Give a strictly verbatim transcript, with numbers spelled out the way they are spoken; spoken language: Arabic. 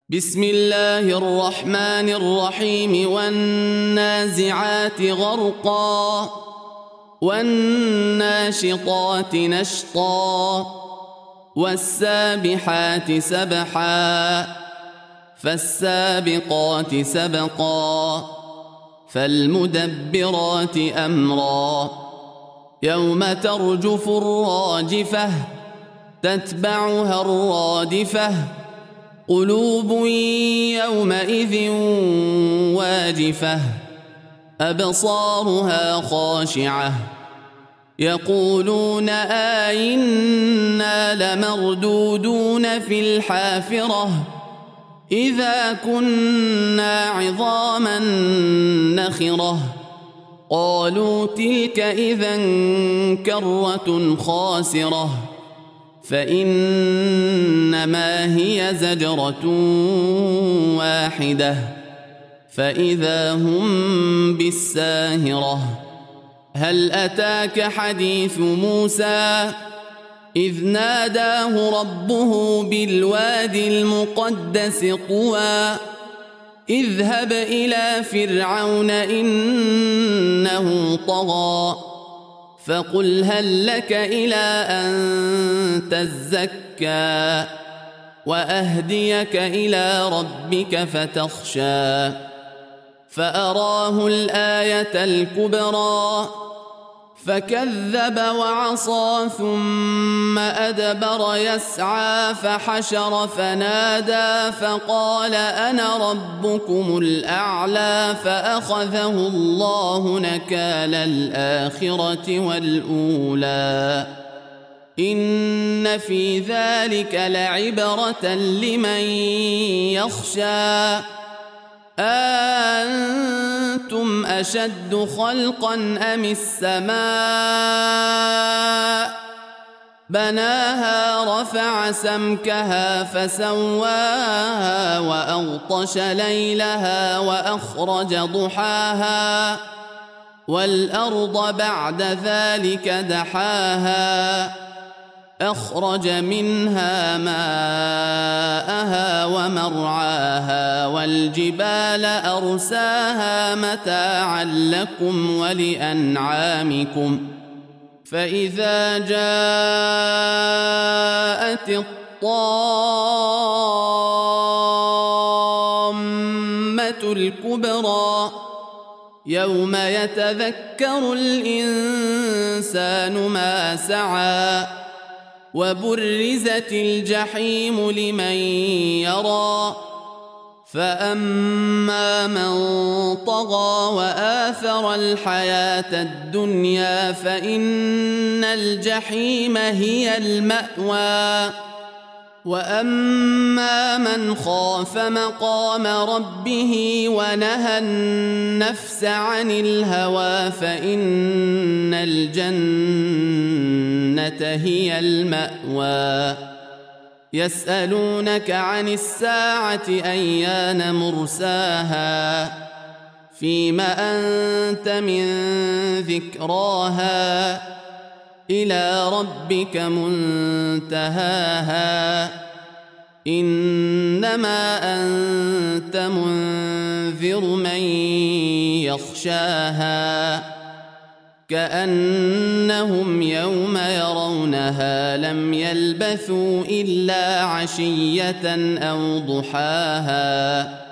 بسم الله الرحمن الرحيم والنازعات غرقا والناشطات نشطا والسابحات سبحا فالسابقات سبقا فالمدبرات أمرا يوم ترجف الراجفة تتبعها الرادفة قلوب يومئذ واجفة أبصارها خاشعة يقولون أئنا لمردودون في الحافرة إذا كنا عظاما نخرة قالوا تلك إذا كرة خاسرة فإنما هي زجرة واحدة فإذا هم بالساهرة هل أتاك حديث موسى إذ ناداه ربه بالوادي المقدس طوى اذهب إلى فرعون إنه طغى فقل هل لك إلى أن تزكى وأهديك إلى ربك فتخشى فأراه الآية الكبرى فكذب وعصى ثم أدبر يسعى فحشر فنادى فقال أنا ربكم الأعلى فأخذه الله نكال الآخرة والأولى إن في ذلك لعبرة لمن يخشى أأنتم أشد خلقا أم السماء بناها رفع سمكها فسواها وأغطش ليلها وأخرج ضحاها والأرض بعد ذلك دحاها أخرج منها ماءها ومرعاها والجبال أرساها متاعا لكم ولأنعامكم فإذا جاءت الطامة الكبرى يوم يتذكر الإنسان ما سعى وبرزت الجحيم لمن يرى فأما من طغى وآثر الحياة الدنيا فإن الجحيم هي المأوى وأما من خاف مقام ربه ونهى النفس عن الهوى فإن الجنة هي المأوى يسألونك عن الساعة أيان مرساها فيم أنت من ذكراها إلى ربك منتهاها إنما أنت منذر من يخشاها كأنهم يوم يرونها لم يلبثوا إلا عشية أو ضحاها